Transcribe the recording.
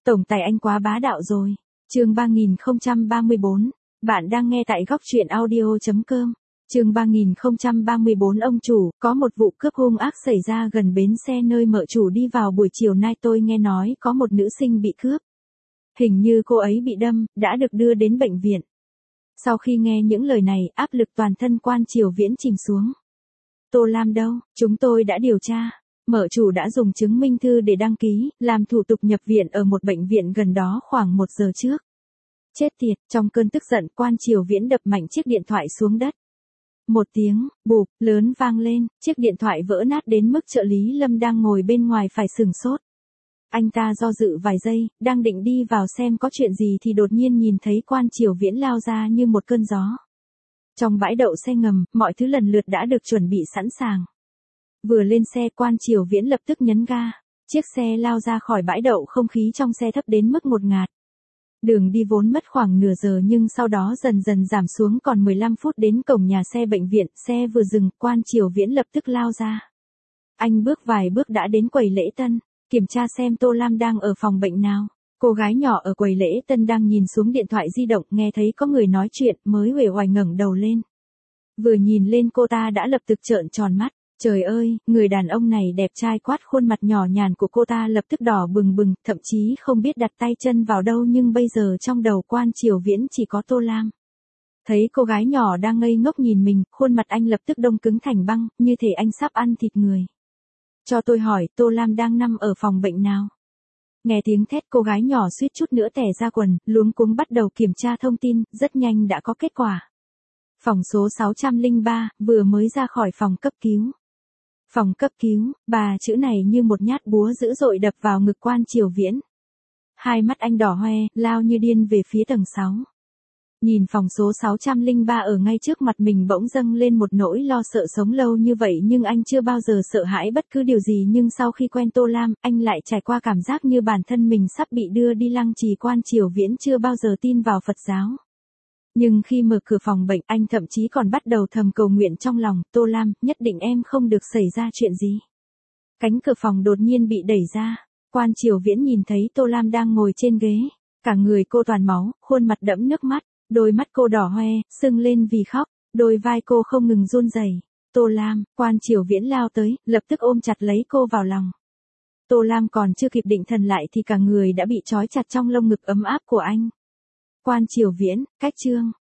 Tổng tài anh quá bá đạo rồi. Chương 3034. Bạn đang nghe tại góc truyện audio.com. Chương 3034. Ông chủ, có một vụ cướp hung ác xảy ra gần bến xe nơi mợ chủ đi vào buổi chiều nay. Tôi nghe nói có một nữ sinh bị cướp. Hình như cô ấy bị đâm, đã được đưa đến bệnh viện. Sau khi nghe những lời này, áp lực toàn thân Quan Triều Viễn chìm xuống. Tô Lam đâu? Chúng tôi đã điều tra. Mợ chủ đã dùng chứng minh thư để đăng ký, làm thủ tục nhập viện ở một bệnh viện gần đó khoảng 1 giờ trước. Chết tiệt, trong cơn tức giận, Quan Triều Viễn đập mạnh chiếc điện thoại xuống đất. Một tiếng, bụp, lớn vang lên, chiếc điện thoại vỡ nát đến mức trợ lý Lâm đang ngồi bên ngoài phải sửng sốt. Anh ta do dự vài giây, đang định đi vào xem có chuyện gì thì đột nhiên nhìn thấy Quan Triều Viễn lao ra như một cơn gió. Trong bãi đậu xe ngầm, mọi thứ lần lượt đã được chuẩn bị sẵn sàng. Vừa lên xe, Quan Triều Viễn lập tức nhấn ga. Chiếc xe lao ra khỏi bãi đậu, không khí trong xe thấp đến mức ngột ngạt. Đường đi vốn mất khoảng nửa giờ nhưng sau đó dần dần giảm xuống còn 15 phút đến cổng nhà xe bệnh viện. Xe vừa dừng, Quan Triều Viễn lập tức lao ra. Anh bước vài bước đã đến quầy lễ tân, kiểm tra xem Tô Lam đang ở phòng bệnh nào. Cô gái nhỏ ở quầy lễ tân đang nhìn xuống điện thoại di động, nghe thấy có người nói chuyện mới uể oải ngẩng đầu lên. Vừa nhìn lên cô ta đã lập tức trợn tròn mắt. Trời ơi, người đàn ông này đẹp trai quá. Khuôn mặt nhỏ nhàn của cô ta lập tức đỏ bừng bừng, thậm chí không biết đặt tay chân vào đâu, nhưng bây giờ trong đầu Quan Triều Viễn chỉ có Tô Lam. Thấy cô gái nhỏ đang ngây ngốc nhìn mình, khuôn mặt anh lập tức đông cứng thành băng, như thể anh sắp ăn thịt người. Cho tôi hỏi, Tô Lam đang nằm ở phòng bệnh nào? Nghe tiếng thét, cô gái nhỏ suýt chút nữa tè ra quần, luống cuống bắt đầu kiểm tra thông tin, rất nhanh đã có kết quả. Phòng số 603, vừa mới ra khỏi phòng cấp cứu. Phòng cấp cứu, bà chữ này như một nhát búa dữ dội đập vào ngực Quan Triều Viễn. Hai mắt anh đỏ hoe, lao như điên về phía tầng 6. Nhìn phòng số 603 ở ngay trước mặt mình, bỗng dâng lên một nỗi lo sợ. Sống lâu như vậy nhưng anh chưa bao giờ sợ hãi bất cứ điều gì, nhưng sau khi quen Tô Lam, anh lại trải qua cảm giác như bản thân mình sắp bị đưa đi lăng trì. Quan Triều Viễn chưa bao giờ tin vào Phật giáo. Nhưng khi mở cửa phòng bệnh, anh thậm chí còn bắt đầu thầm cầu nguyện trong lòng, Tô Lam, nhất định em không được xảy ra chuyện gì. Cánh cửa phòng đột nhiên bị đẩy ra. Quan Triều Viễn nhìn thấy Tô Lam đang ngồi trên ghế. Cả người cô toàn máu, khuôn mặt đẫm nước mắt, đôi mắt cô đỏ hoe, sưng lên vì khóc, đôi vai cô không ngừng run rẩy. Tô Lam, Quan Triều Viễn lao tới, lập tức ôm chặt lấy cô vào lòng. Tô Lam còn chưa kịp định thần lại thì cả người đã bị trói chặt trong lông ngực ấm áp của anh. Quan Triều Viễn, cách chương.